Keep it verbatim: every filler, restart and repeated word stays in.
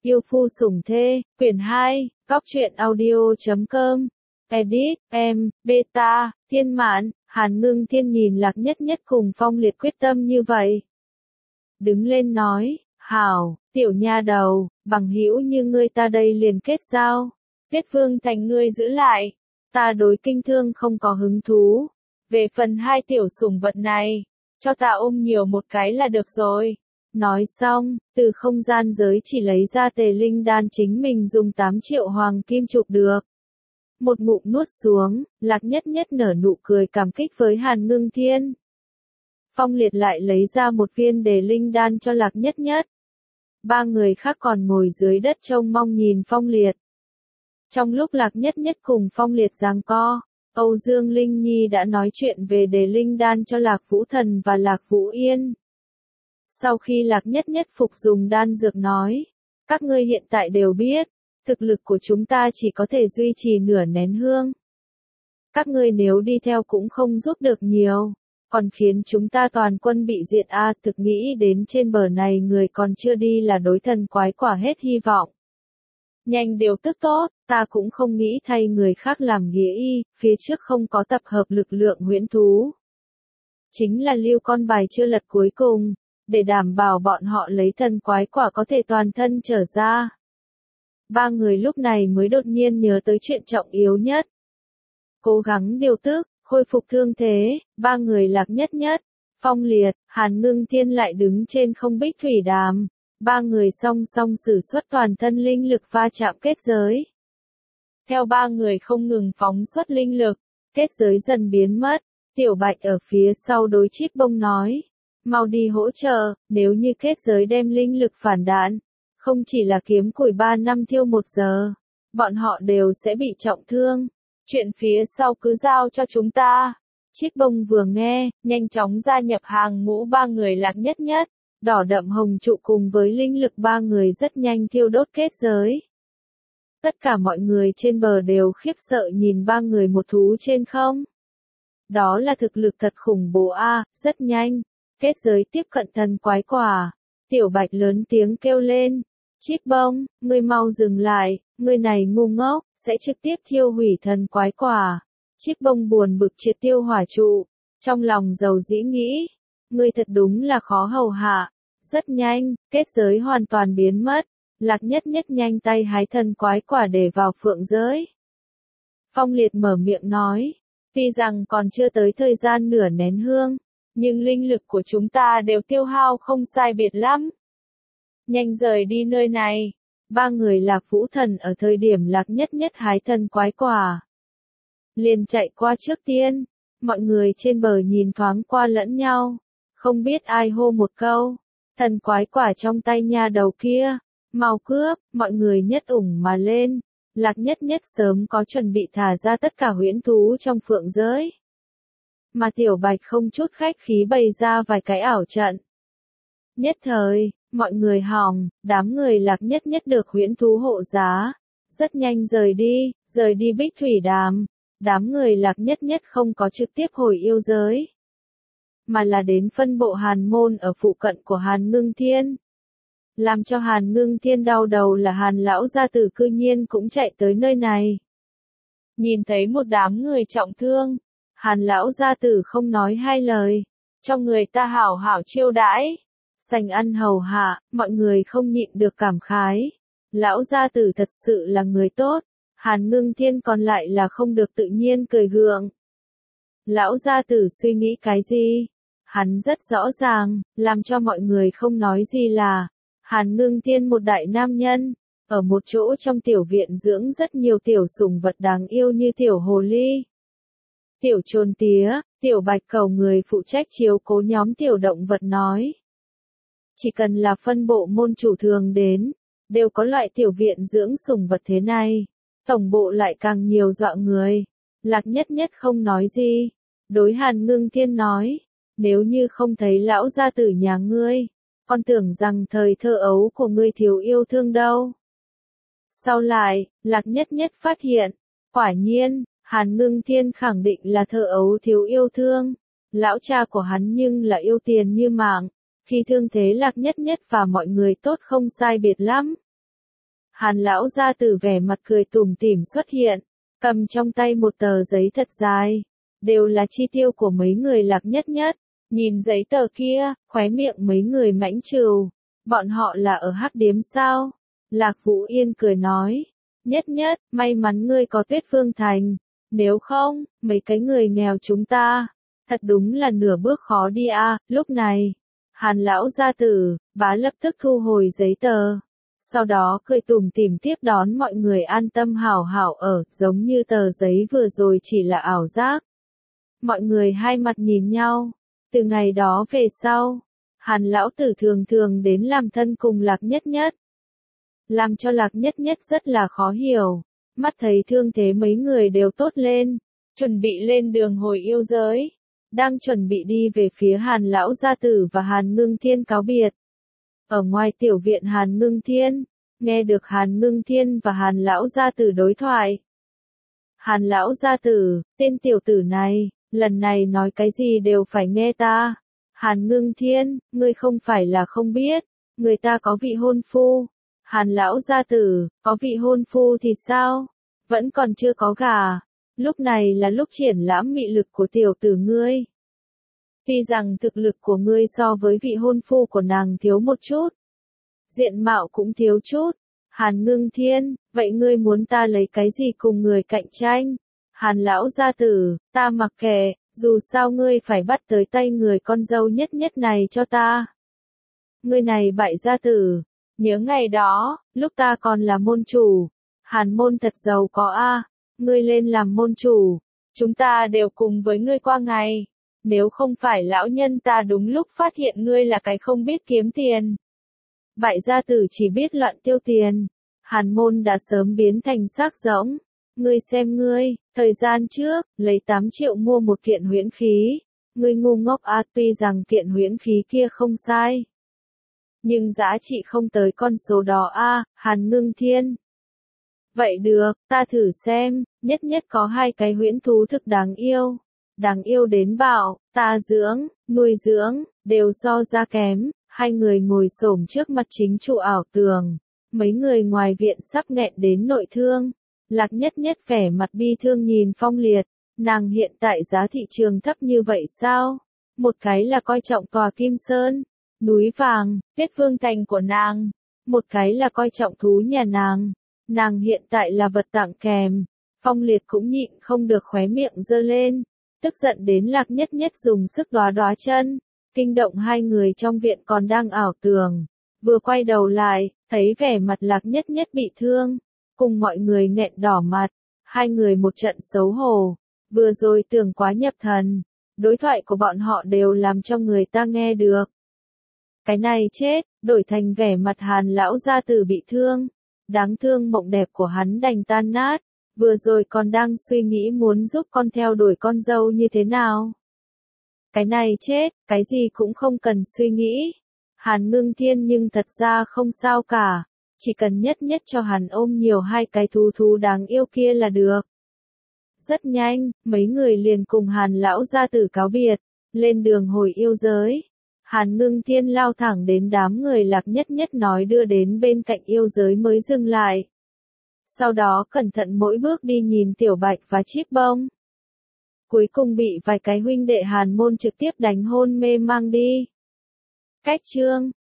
Yêu phu sủng thê, quyển hai, góc truyện audio.com, edit, em, beta, Thiên Mạn, Hàn Ngưng Thiên nhìn Lạc Nhất Nhất cùng Phong Liệt quyết tâm như vậy. Đứng lên nói, hảo, tiểu nha đầu, bằng hữu như ngươi ta đây liền kết giao. Huyết Vương Thành ngươi giữ lại, ta đối kinh thương không có hứng thú. Về phần hai tiểu sủng vật này, cho ta ôm nhiều một cái là được rồi. Nói xong, từ không gian giới chỉ lấy ra tề linh đan chính mình dùng tám triệu hoàng kim chụp được. Một ngụm nuốt xuống, Lạc Nhất Nhất nở nụ cười cảm kích với Hàn Ngưng Thiên. Phong Liệt lại lấy ra một viên đề linh đan cho Lạc Nhất Nhất. Ba người khác còn ngồi dưới đất trông mong nhìn Phong Liệt. Trong lúc Lạc Nhất Nhất cùng Phong Liệt giằng co, Âu Dương Linh Nhi đã nói chuyện về đề linh đan cho Lạc Vũ Thần và Lạc Vũ Yên. Sau khi Lạc Nhất Nhất phục dùng đan dược nói, các ngươi hiện tại đều biết, thực lực của chúng ta chỉ có thể duy trì nửa nén hương. Các ngươi nếu đi theo cũng không giúp được nhiều, còn khiến chúng ta toàn quân bị diệt a, thực nghĩ đến trên bờ này người còn chưa đi là đối thần quái quả hết hy vọng. Nhanh điều tức tốt, ta cũng không nghĩ thay người khác làm nghĩa y, phía trước không có tập hợp lực lượng huyễn thú. Chính là lưu con bài chưa lật cuối cùng, để đảm bảo bọn họ lấy thần quái quả có thể toàn thân trở ra. Ba người lúc này mới đột nhiên nhớ tới chuyện trọng yếu nhất. Cố gắng điều tức, khôi phục thương thế, ba người Lạc Nhất Nhất, Phong Liệt, Hàn Ngưng Thiên lại đứng trên không bích thủy đàm. Ba người song song sử xuất toàn thân linh lực va chạm kết giới. Theo ba người không ngừng phóng xuất linh lực, kết giới dần biến mất. Tiểu Bạch ở phía sau đối Chíp Bông nói, mau đi hỗ trợ, nếu như kết giới đem linh lực phản đạn, không chỉ là kiếm củi ba năm thiêu một giờ, bọn họ đều sẽ bị trọng thương. Chuyện phía sau cứ giao cho chúng ta. Chíp Bông vừa nghe, nhanh chóng gia nhập hàng ngũ ba người Lạc Nhất Nhất. Đỏ đậm hồng trụ cùng với linh lực ba người rất nhanh thiêu đốt kết giới. Tất cả mọi người trên bờ đều khiếp sợ nhìn ba người một thú trên không. Đó là thực lực thật khủng bố a, rất nhanh. Kết giới tiếp cận thần quái quả. Tiểu Bạch lớn tiếng kêu lên. Chíp Bông, ngươi mau dừng lại, ngươi này ngu ngốc, sẽ trực tiếp thiêu hủy thần quái quả. Chíp Bông buồn bực triệt tiêu hỏa trụ. Trong lòng dầu dĩ nghĩ. Ngươi thật đúng là khó hầu hạ. Rất nhanh, kết giới hoàn toàn biến mất. Lạc Nhất Nhất nhanh tay hái thần quái quả để vào phượng giới. Phong Liệt mở miệng nói. Tuy rằng còn chưa tới thời gian nửa nén hương, nhưng linh lực của chúng ta đều tiêu hao không sai biệt lắm. Nhanh rời đi nơi này. Ba người Lạc Vũ Thần ở thời điểm Lạc Nhất Nhất hái thần quái quả. Liền chạy qua trước tiên. Mọi người trên bờ nhìn thoáng qua lẫn nhau. Không biết ai hô một câu. Thần quái quả trong tay nha đầu kia. Mau cướp, mọi người nhất ủng mà lên. Lạc Nhất Nhất sớm có chuẩn bị thả ra tất cả huyễn thú trong phượng giới. Mà Tiểu Bạch không chút khách khí bày ra vài cái ảo trận. Nhất thời, mọi người hòng, đám người Lạc Nhất Nhất được huyễn thú hộ giá. Rất nhanh rời đi, rời đi bích thủy đàm. Đám người Lạc Nhất Nhất không có trực tiếp hồi yêu giới, mà là đến phân bộ Hàn Môn ở phụ cận của Hàn Ngưng Thiên. Làm cho Hàn Ngưng Thiên đau đầu là Hàn lão gia tử cư nhiên cũng chạy tới nơi này. Nhìn thấy một đám người trọng thương, Hàn lão gia tử không nói hai lời, cho người ta hảo hảo chiêu đãi, sành ăn hầu hạ, mọi người không nhịn được cảm khái. Lão gia tử thật sự là người tốt, Hàn Ngưng Thiên còn lại là không được tự nhiên cười gượng. Lão gia tử suy nghĩ cái gì? Hắn rất rõ ràng, làm cho mọi người không nói gì là, Hàn Ngưng Thiên một đại nam nhân, ở một chỗ trong tiểu viện dưỡng rất nhiều tiểu sủng vật đáng yêu như tiểu hồ ly, tiểu trồn tía, tiểu bạch cầu người phụ trách chiếu cố nhóm tiểu động vật nói. Chỉ cần là phân bộ môn chủ thường đến, đều có loại tiểu viện dưỡng sủng vật thế này, tổng bộ lại càng nhiều dọa người. Lạc Nhất Nhất không nói gì, đối Hàn Ngưng Thiên nói. Nếu như không thấy lão gia tử nhà ngươi, con tưởng rằng thời thơ ấu của ngươi thiếu yêu thương đâu. Sau lại, Lạc Nhất Nhất phát hiện, quả nhiên, Hàn Ngưng Thiên khẳng định là thơ ấu thiếu yêu thương. Lão cha của hắn nhưng là yêu tiền như mạng, khi thương thế Lạc Nhất Nhất và mọi người tốt không sai biệt lắm. Hàn lão gia tử vẻ mặt cười tủm tỉm xuất hiện, cầm trong tay một tờ giấy thật dài, đều là chi tiêu của mấy người Lạc Nhất Nhất. Nhìn giấy tờ kia, khóe miệng mấy người mãnh trừ, bọn họ là ở hắc điếm sao? Lạc Vũ Yên cười nói, Nhất Nhất, may mắn ngươi có Tuyết Phương Thành, nếu không, mấy cái người nghèo chúng ta, thật đúng là nửa bước khó đi a. À. Lúc này, Hàn lão gia tử, bá lập tức thu hồi giấy tờ, sau đó cười tủm tỉm tiếp đón mọi người an tâm hảo hảo ở, giống như tờ giấy vừa rồi chỉ là ảo giác. Mọi người hai mặt nhìn nhau, từ ngày đó về sau, Hàn lão tử thường thường đến làm thân cùng Lạc Nhất Nhất, làm cho Lạc Nhất Nhất rất là khó hiểu, mắt thấy thương thế mấy người đều tốt lên, chuẩn bị lên đường hồi yêu giới, đang chuẩn bị đi về phía Hàn lão gia tử và Hàn Ngưng Thiên cáo biệt. Ở ngoài tiểu viện Hàn Ngưng Thiên, nghe được Hàn Ngưng Thiên và Hàn lão gia tử đối thoại. Hàn lão gia tử, tên tiểu tử này, lần này nói cái gì đều phải nghe ta. Hàn Ngưng Thiên, ngươi không phải là không biết, người ta có vị hôn phu. Hàn lão gia tử, có vị hôn phu thì sao? Vẫn còn chưa có gả. Lúc này là lúc triển lãm mị lực của tiểu tử ngươi. Tuy rằng thực lực của ngươi so với vị hôn phu của nàng thiếu một chút, diện mạo cũng thiếu chút. Hàn Ngưng Thiên, vậy ngươi muốn ta lấy cái gì cùng người cạnh tranh? Hàn lão gia tử, ta mặc kệ, dù sao ngươi phải bắt tới tay người con dâu Nhất Nhất này cho ta. Ngươi này bại gia tử, nhớ ngày đó, lúc ta còn là môn chủ, Hàn môn thật giàu có a, ngươi lên làm môn chủ, chúng ta đều cùng với ngươi qua ngày, nếu không phải lão nhân ta đúng lúc phát hiện ngươi là cái không biết kiếm tiền. Bại gia tử chỉ biết loạn tiêu tiền, Hàn môn đã sớm biến thành xác rỗng. Ngươi xem ngươi, thời gian trước, lấy tám triệu mua một kiện huyễn khí. Ngươi ngu ngốc a, tuy rằng kiện huyễn khí kia không sai, nhưng giá trị không tới con số đó a. Hàn Ngưng Thiên. Vậy được, ta thử xem, Nhất Nhất có hai cái huyễn thú thực đáng yêu. Đáng yêu đến bảo, ta dưỡng, nuôi dưỡng, đều so ra kém. Hai người ngồi xổm trước mặt chính trụ ảo tường. Mấy người ngoài viện sắp nghẹn đến nội thương. Lạc Nhất Nhất vẻ mặt bi thương nhìn Phong Liệt, nàng hiện tại giá thị trường thấp như vậy sao? Một cái là coi trọng tòa Kim Sơn, núi vàng, Tuyết Phương Thành của nàng, một cái là coi trọng thú nhà nàng, nàng hiện tại là vật tặng kèm. Phong Liệt cũng nhịn không được khóe miệng giơ lên, tức giận đến Lạc Nhất Nhất dùng sức đóa đóa chân, kinh động hai người trong viện còn đang ảo tường, vừa quay đầu lại, thấy vẻ mặt Lạc Nhất Nhất bị thương. Cùng mọi người nghẹn đỏ mặt, hai người một trận xấu hổ, vừa rồi tưởng quá nhập thần, đối thoại của bọn họ đều làm cho người ta nghe được. Cái này chết, đổi thành vẻ mặt Hàn lão gia tử bị thương, đáng thương mộng đẹp của hắn đành tan nát, vừa rồi còn đang suy nghĩ muốn giúp con theo đuổi con dâu như thế nào. Cái này chết, cái gì cũng không cần suy nghĩ. Hàn Ngưng Thiên nhưng thật ra không sao cả. Chỉ cần Nhất Nhất cho hắn ôm nhiều hai cái thú thú đáng yêu kia là được. Rất nhanh, mấy người liền cùng Hàn lão gia tử cáo biệt, lên đường hồi yêu giới. Hàn Ngưng Thiên lao thẳng đến đám người Lạc Nhất Nhất nói đưa đến bên cạnh yêu giới mới dừng lại. Sau đó cẩn thận mỗi bước đi nhìn Tiểu Bạch và Chíp Bông. Cuối cùng bị vài cái huynh đệ Hàn môn trực tiếp đánh hôn mê mang đi. Cách chương